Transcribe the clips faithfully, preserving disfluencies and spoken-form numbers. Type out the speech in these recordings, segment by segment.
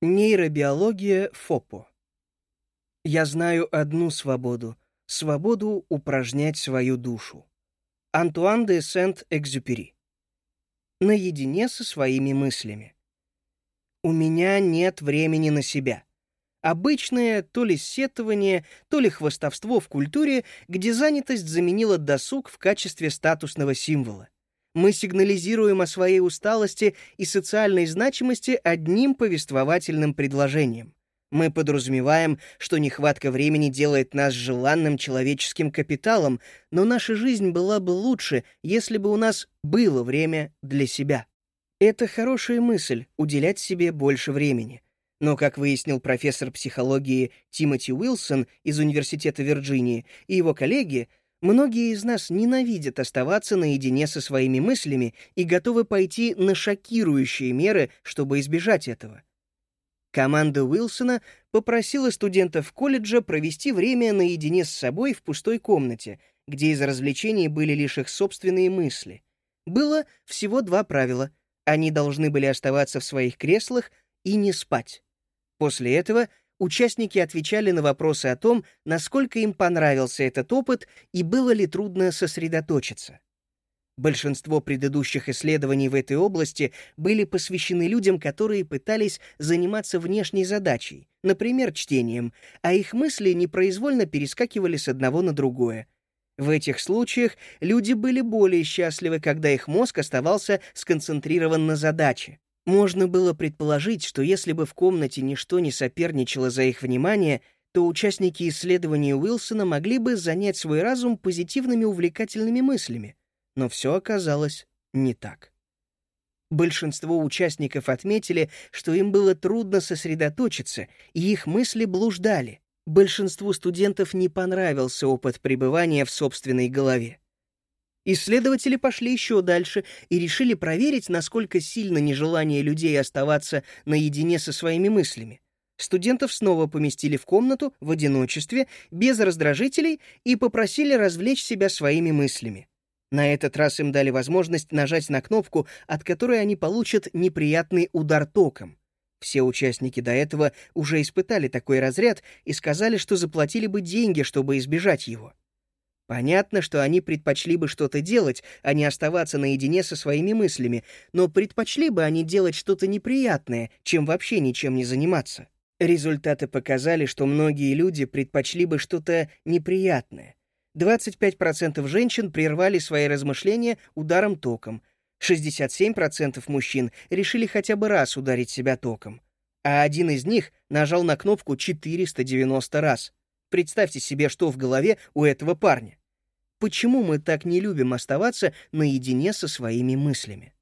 Нейробиология ФОПО. Я знаю одну свободу — свободу упражнять свою душу. Антуан де Сент-Экзюпери. Наедине со своими мыслями. У меня нет времени на себя. Обычное то ли сетование, то ли хвастовство в культуре, где занятость заменила досуг в качестве статусного символа. Мы сигнализируем о своей усталости и социальной значимости одним повествовательным предложением. Мы подразумеваем, что нехватка времени делает нас желанным человеческим капиталом, но наша жизнь была бы лучше, если бы у нас было время для себя. Это хорошая мысль — уделять себе больше времени. Но, как выяснил профессор психологии Тимоти Уилсон из Университета Вирджинии и его коллеги, многие из нас ненавидят оставаться наедине со своими мыслями и готовы пойти на шокирующие меры, чтобы избежать этого. Команда Уилсона попросила студентов колледжа провести время наедине с собой в пустой комнате, где из развлечений были лишь их собственные мысли. Было всего два правила. Они должны были оставаться в своих креслах и не спать. После этого участники отвечали на вопросы о том, насколько им понравился этот опыт и было ли трудно сосредоточиться. Большинство предыдущих исследований в этой области были посвящены людям, которые пытались заниматься внешней задачей, например, чтением, а их мысли непроизвольно перескакивали с одного на другое. В этих случаях люди были более счастливы, когда их мозг оставался сконцентрирован на задаче. Можно было предположить, что если бы в комнате ничто не соперничало за их внимание, то участники исследования Уилсона могли бы занять свой разум позитивными увлекательными мыслями. Но все оказалось не так. Большинство участников отметили, что им было трудно сосредоточиться, и их мысли блуждали. Большинству студентов не понравился опыт пребывания в собственной голове. Исследователи пошли еще дальше и решили проверить, насколько сильно нежелание людей оставаться наедине со своими мыслями. Студентов снова поместили в комнату в одиночестве, без раздражителей, и попросили развлечь себя своими мыслями. На этот раз им дали возможность нажать на кнопку, от которой они получат неприятный удар током. Все участники до этого уже испытали такой разряд и сказали, что заплатили бы деньги, чтобы избежать его. Понятно, что они предпочли бы что-то делать, а не оставаться наедине со своими мыслями, но предпочли бы они делать что-то неприятное, чем вообще ничем не заниматься. Результаты показали, что многие люди предпочли бы что-то неприятное. двадцать пять процентов женщин прервали свои размышления ударом током, шестьдесят семь процентов мужчин решили хотя бы раз ударить себя током, а один из них нажал на кнопку четыреста девяносто раз. Представьте себе, что в голове у этого парня. Почему мы так не любим оставаться наедине со своими мыслями?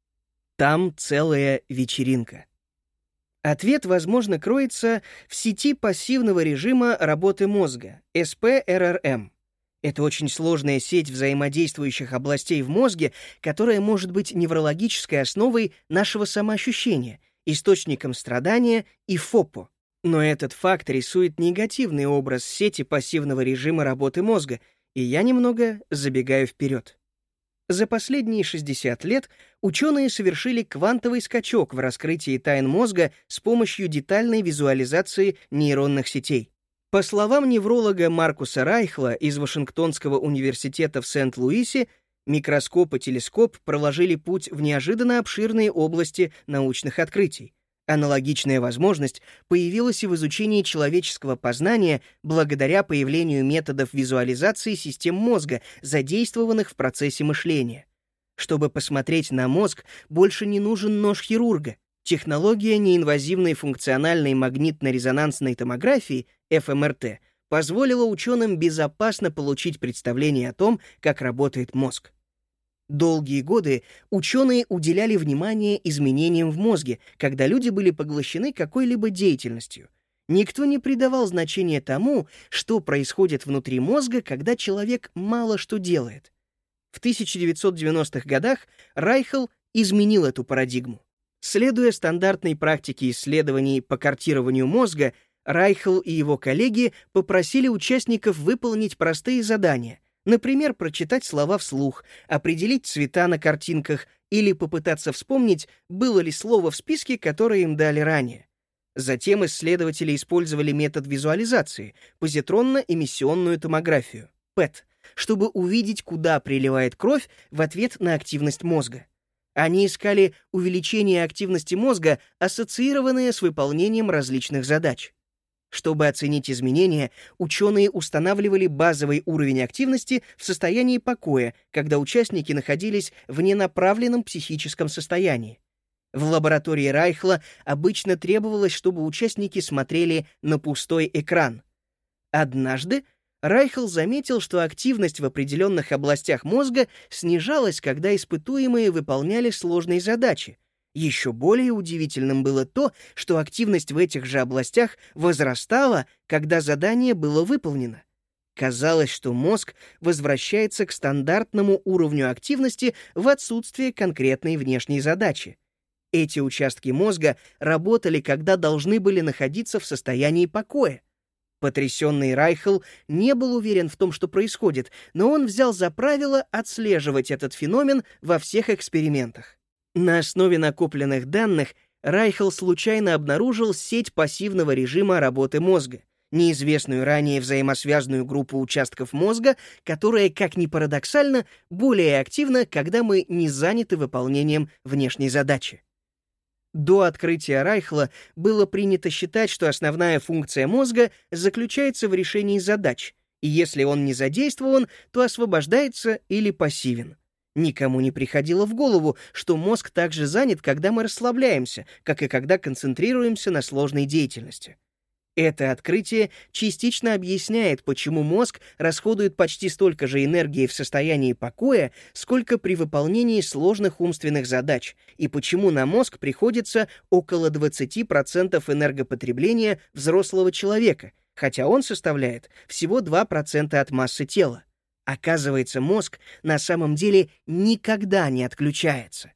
Там целая вечеринка. Ответ, возможно, кроется в сети пассивного режима работы мозга, эс пэ эр эр эм. Это очень сложная сеть взаимодействующих областей в мозге, которая может быть неврологической основой нашего самоощущения, источником страдания и ФОПО. Но этот факт рисует негативный образ сети пассивного режима работы мозга, и я немного забегаю вперед. За последние шестьдесят лет ученые совершили квантовый скачок в раскрытии тайн мозга с помощью детальной визуализации нейронных сетей. По словам невролога Маркуса Райхла из Вашингтонского университета в Сент-Луисе, микроскоп и телескоп проложили путь в неожиданно обширные области научных открытий. Аналогичная возможность появилась и в изучении человеческого познания благодаря появлению методов визуализации систем мозга, задействованных в процессе мышления. Чтобы посмотреть на мозг, больше не нужен нож хирурга. Технология неинвазивной функциональной магнитно-резонансной томографии, эф эм эр тэ, позволила ученым безопасно получить представление о том, как работает мозг. Долгие годы ученые уделяли внимание изменениям в мозге, когда люди были поглощены какой-либо деятельностью. Никто не придавал значения тому, что происходит внутри мозга, когда человек мало что делает. В тысяча девятьсот девяностых годах Райхл изменил эту парадигму. Следуя стандартной практике исследований по картированию мозга, Райхл и его коллеги попросили участников выполнить простые задания. Например, прочитать слова вслух, определить цвета на картинках или попытаться вспомнить, было ли слово в списке, которое им дали ранее. Затем исследователи использовали метод визуализации, позитронно-эмиссионную томографию, пэт, чтобы увидеть, куда приливает кровь в ответ на активность мозга. Они искали увеличение активности мозга, ассоциированное с выполнением различных задач. Чтобы оценить изменения, ученые устанавливали базовый уровень активности в состоянии покоя, когда участники находились в ненаправленном психическом состоянии. В лаборатории Райхла обычно требовалось, чтобы участники смотрели на пустой экран. Однажды Райхл заметил, что активность в определенных областях мозга снижалась, когда испытуемые выполняли сложные задачи. Еще более удивительным было то, что активность в этих же областях возрастала, когда задание было выполнено. Казалось, что мозг возвращается к стандартному уровню активности в отсутствие конкретной внешней задачи. Эти участки мозга работали, когда должны были находиться в состоянии покоя. Потрясенный Райхл не был уверен в том, что происходит, но он взял за правило отслеживать этот феномен во всех экспериментах. На основе накопленных данных Райхл случайно обнаружил сеть пассивного режима работы мозга, неизвестную ранее взаимосвязанную группу участков мозга, которая, как ни парадоксально, более активна, когда мы не заняты выполнением внешней задачи. До открытия Райхла было принято считать, что основная функция мозга заключается в решении задач, и если он не задействован, то освобождается или пассивен. Никому не приходило в голову, что мозг также занят, когда мы расслабляемся, как и когда концентрируемся на сложной деятельности. Это открытие частично объясняет, почему мозг расходует почти столько же энергии в состоянии покоя, сколько при выполнении сложных умственных задач, и почему на мозг приходится около двадцать процентов энергопотребления взрослого человека, хотя он составляет всего два процента от массы тела. Оказывается, мозг на самом деле никогда не отключается.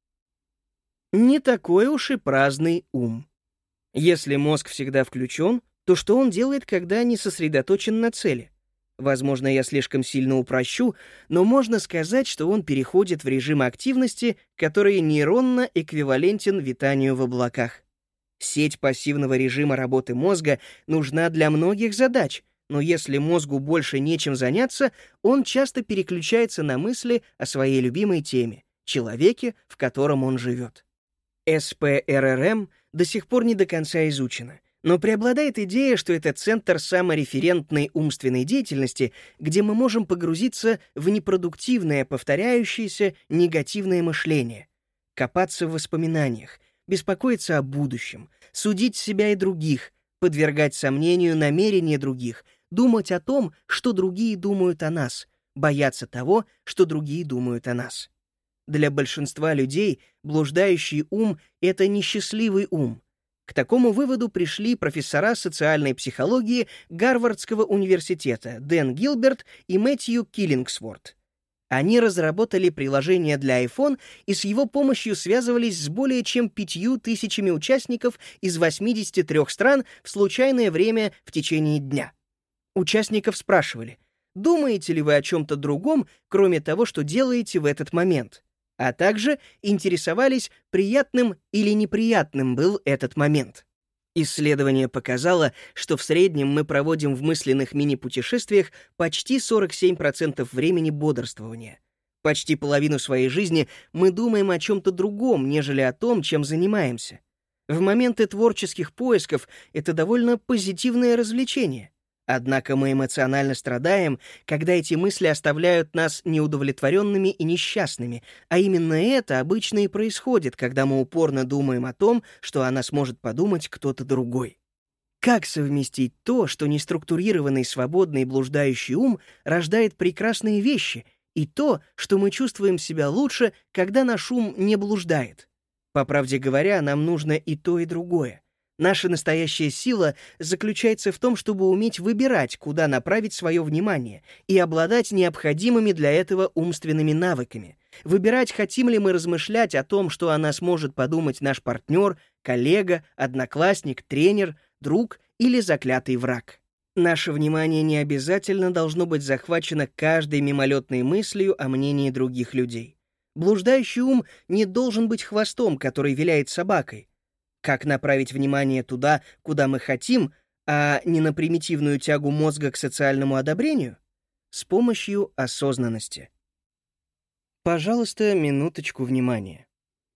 Не такой уж и праздный ум. Если мозг всегда включен, то что он делает, когда не сосредоточен на цели? Возможно, я слишком сильно упрощу, но можно сказать, что он переходит в режим активности, который нейронно эквивалентен витанию в облаках. Сеть пассивного режима работы мозга нужна для многих задач, но если мозгу больше нечем заняться, он часто переключается на мысли о своей любимой теме — человеке, в котором он живет. эс пэ эр эр эм до сих пор не до конца изучена, но преобладает идея, что это центр самореферентной умственной деятельности, где мы можем погрузиться в непродуктивное, повторяющееся негативное мышление, копаться в воспоминаниях, беспокоиться о будущем, судить себя и других, подвергать сомнению намерения других, думать о том, что другие думают о нас, бояться того, что другие думают о нас. Для большинства людей блуждающий ум — это несчастливый ум. К такому выводу пришли профессора социальной психологии Гарвардского университета Дэн Гилберт и Мэтью Киллингсворт. Они разработали приложение для iPhone и с его помощью связывались с более чем пятью тысячами участников из восьмидесяти трёх стран в случайное время в течение дня. Участников спрашивали: думаете ли вы о чем-то другом, кроме того, что делаете в этот момент? А также интересовались, приятным или неприятным был этот момент. Исследование показало, что в среднем мы проводим в мысленных мини-путешествиях почти сорок семь процентов времени бодрствования. Почти половину своей жизни мы думаем о чем-то другом, нежели о том, чем занимаемся. В моменты творческих поисков это довольно позитивное развлечение. Однако мы эмоционально страдаем, когда эти мысли оставляют нас неудовлетворенными и несчастными, а именно это обычно и происходит, когда мы упорно думаем о том, что о нас может подумать кто-то другой. Как совместить то, что неструктурированный, свободный, блуждающий ум рождает прекрасные вещи, и то, что мы чувствуем себя лучше, когда наш ум не блуждает? По правде говоря, нам нужно и то, и другое. Наша настоящая сила заключается в том, чтобы уметь выбирать, куда направить свое внимание, и обладать необходимыми для этого умственными навыками. Выбирать, хотим ли мы размышлять о том, что о нас может подумать наш партнер, коллега, одноклассник, тренер, друг или заклятый враг. Наше внимание не обязательно должно быть захвачено каждой мимолетной мыслью о мнении других людей. Блуждающий ум не должен быть хвостом, который виляет собакой. Как направить внимание туда, куда мы хотим, а не на примитивную тягу мозга к социальному одобрению? С помощью осознанности. Пожалуйста, минуточку внимания.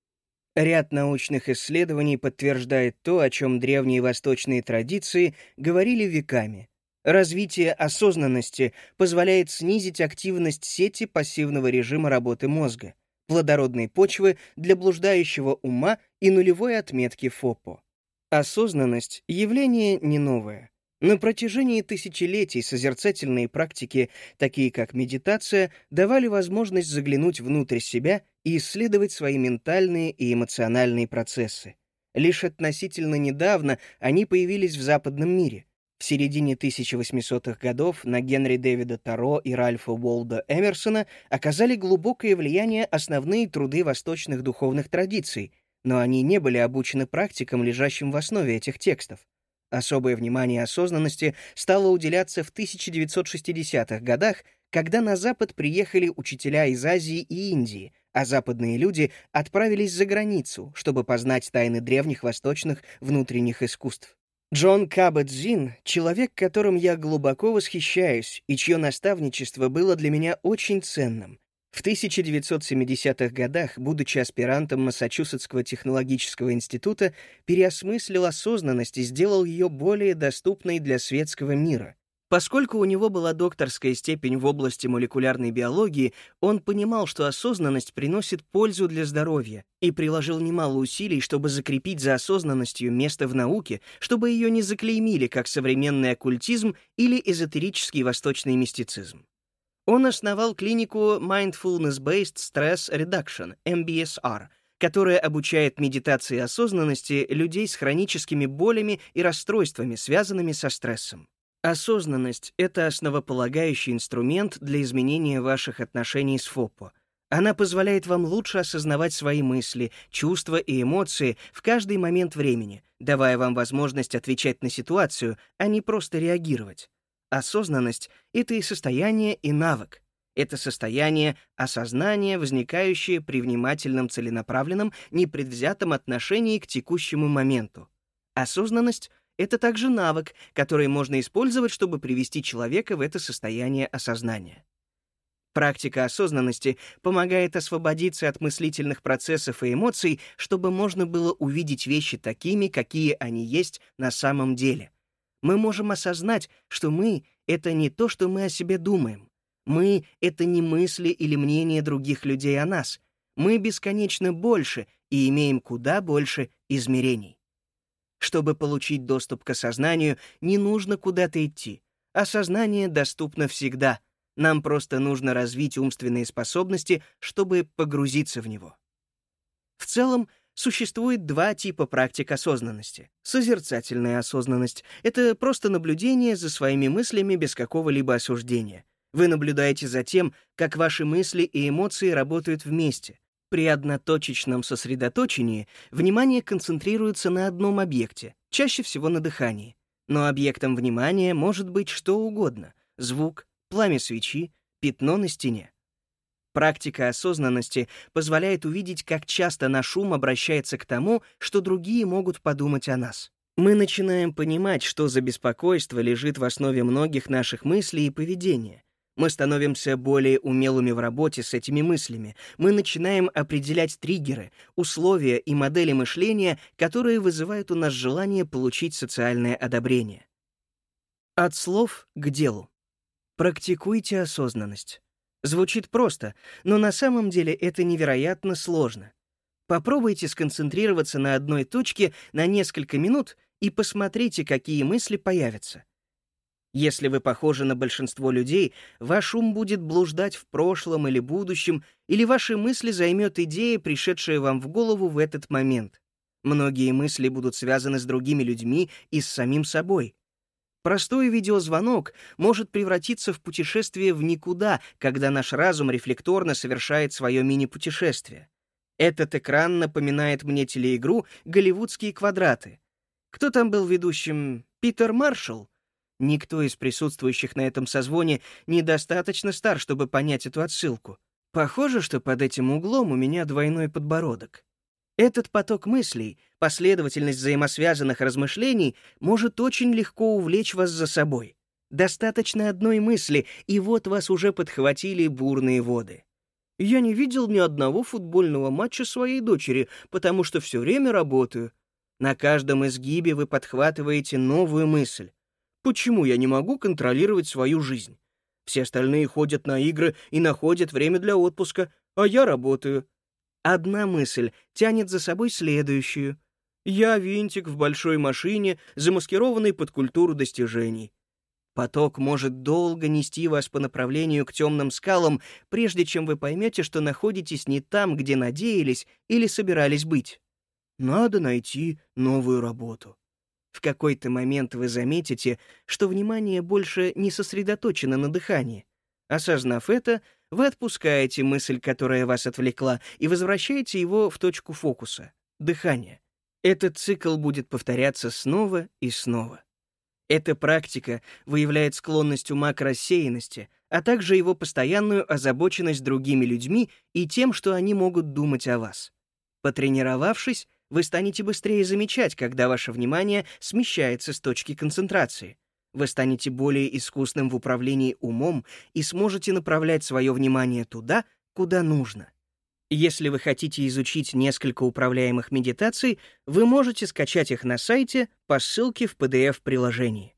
Ряд научных исследований подтверждает то, о чем древние восточные традиции говорили веками. Развитие осознанности позволяет снизить активность сети пассивного режима работы мозга, плодородной почвы для блуждающего ума и нулевой отметки ФОПО. Осознанность — явление не новое. На протяжении тысячелетий созерцательные практики, такие как медитация, давали возможность заглянуть внутрь себя и исследовать свои ментальные и эмоциональные процессы. Лишь относительно недавно они появились в западном мире. В середине тысяча восьмисотых годов на Генри Дэвида Торо и Ральфа Уолда Эмерсона оказали глубокое влияние основные труды восточных духовных традиций, но они не были обучены практикам, лежащим в основе этих текстов. Особое внимание осознанности стало уделяться в тысяча девятьсот шестидесятых годах, когда на Запад приехали учителя из Азии и Индии, а западные люди отправились за границу, чтобы познать тайны древних восточных внутренних искусств. Джон Кабат-Зинн — человек, которым я глубоко восхищаюсь и чье наставничество было для меня очень ценным. В тысяча девятьсот семидесятых годах, будучи аспирантом Массачусетского технологического института, переосмыслил осознанность и сделал ее более доступной для светского мира. Поскольку у него была докторская степень в области молекулярной биологии, он понимал, что осознанность приносит пользу для здоровья, и приложил немало усилий, чтобы закрепить за осознанностью место в науке, чтобы ее не заклеймили как современный оккультизм или эзотерический восточный мистицизм. Он основал клинику Mindfulness-Based Stress Reduction, эм би эс ар, которая обучает медитации и осознанности людей с хроническими болями и расстройствами, связанными со стрессом. Осознанность — это основополагающий инструмент для изменения ваших отношений с ФОПО. Она позволяет вам лучше осознавать свои мысли, чувства и эмоции в каждый момент времени, давая вам возможность отвечать на ситуацию, а не просто реагировать. Осознанность — это и состояние, и навык. Это состояние осознания, возникающее при внимательном, целенаправленном, непредвзятом отношении к текущему моменту. Осознанность — это также навык, который можно использовать, чтобы привести человека в это состояние осознания. Практика осознанности помогает освободиться от мыслительных процессов и эмоций, чтобы можно было увидеть вещи такими, какие они есть на самом деле. Мы можем осознать, что мы — это не то, что мы о себе думаем. Мы — это не мысли или мнения других людей о нас. Мы бесконечно больше и имеем куда больше измерений. Чтобы получить доступ к осознанию, не нужно куда-то идти. Осознание доступно всегда. Нам просто нужно развить умственные способности, чтобы погрузиться в него. В целом, существует два типа практик осознанности. Созерцательная осознанность — это просто наблюдение за своими мыслями без какого-либо осуждения. Вы наблюдаете за тем, как ваши мысли и эмоции работают вместе. При одноточечном сосредоточении внимание концентрируется на одном объекте, чаще всего на дыхании. Но объектом внимания может быть что угодно — звук, пламя свечи, пятно на стене. Практика осознанности позволяет увидеть, как часто наш ум обращается к тому, что другие могут подумать о нас. Мы начинаем понимать, что за беспокойство лежит в основе многих наших мыслей и поведения. Мы становимся более умелыми в работе с этими мыслями. Мы начинаем определять триггеры, условия и модели мышления, которые вызывают у нас желание получить социальное одобрение. От слов к делу. Практикуйте осознанность. Звучит просто, но на самом деле это невероятно сложно. Попробуйте сконцентрироваться на одной точке на несколько минут и посмотрите, какие мысли появятся. Если вы похожи на большинство людей, ваш ум будет блуждать в прошлом или будущем, или ваши мысли займет идея, пришедшая вам в голову в этот момент. Многие мысли будут связаны с другими людьми и с самим собой. Простой видеозвонок может превратиться в путешествие в никуда, когда наш разум рефлекторно совершает свое мини-путешествие. Этот экран напоминает мне телеигру «Голливудские квадраты». Кто там был ведущим? Питер Маршалл? Никто из присутствующих на этом созвоне недостаточно стар, чтобы понять эту отсылку. Похоже, что под этим углом у меня двойной подбородок. Этот поток мыслей Последовательность взаимосвязанных размышлений может очень легко увлечь вас за собой. Достаточно одной мысли, и вот вас уже подхватили бурные воды. Я не видел ни одного футбольного матча своей дочери, потому что все время работаю. На каждом изгибе вы подхватываете новую мысль. Почему я не могу контролировать свою жизнь? Все остальные ходят на игры и находят время для отпуска, а я работаю. Одна мысль тянет за собой следующую. Я винтик в большой машине, замаскированный под культуру достижений. Поток может долго нести вас по направлению к темным скалам, прежде чем вы поймете, что находитесь не там, где надеялись или собирались быть. Надо найти новую работу. В какой-то момент вы заметите, что внимание больше не сосредоточено на дыхании. Осознав это, вы отпускаете мысль, которая вас отвлекла, и возвращаете его в точку фокуса — дыхание. Этот цикл будет повторяться снова и снова. Эта практика выявляет склонность ума к рассеянности, а также его постоянную озабоченность другими людьми и тем, что они могут думать о вас. Потренировавшись, вы станете быстрее замечать, когда ваше внимание смещается с точки концентрации. Вы станете более искусным в управлении умом и сможете направлять свое внимание туда, куда нужно. Если вы хотите изучить несколько управляемых медитаций, вы можете скачать их на сайте по ссылке в пи ди эф-приложении.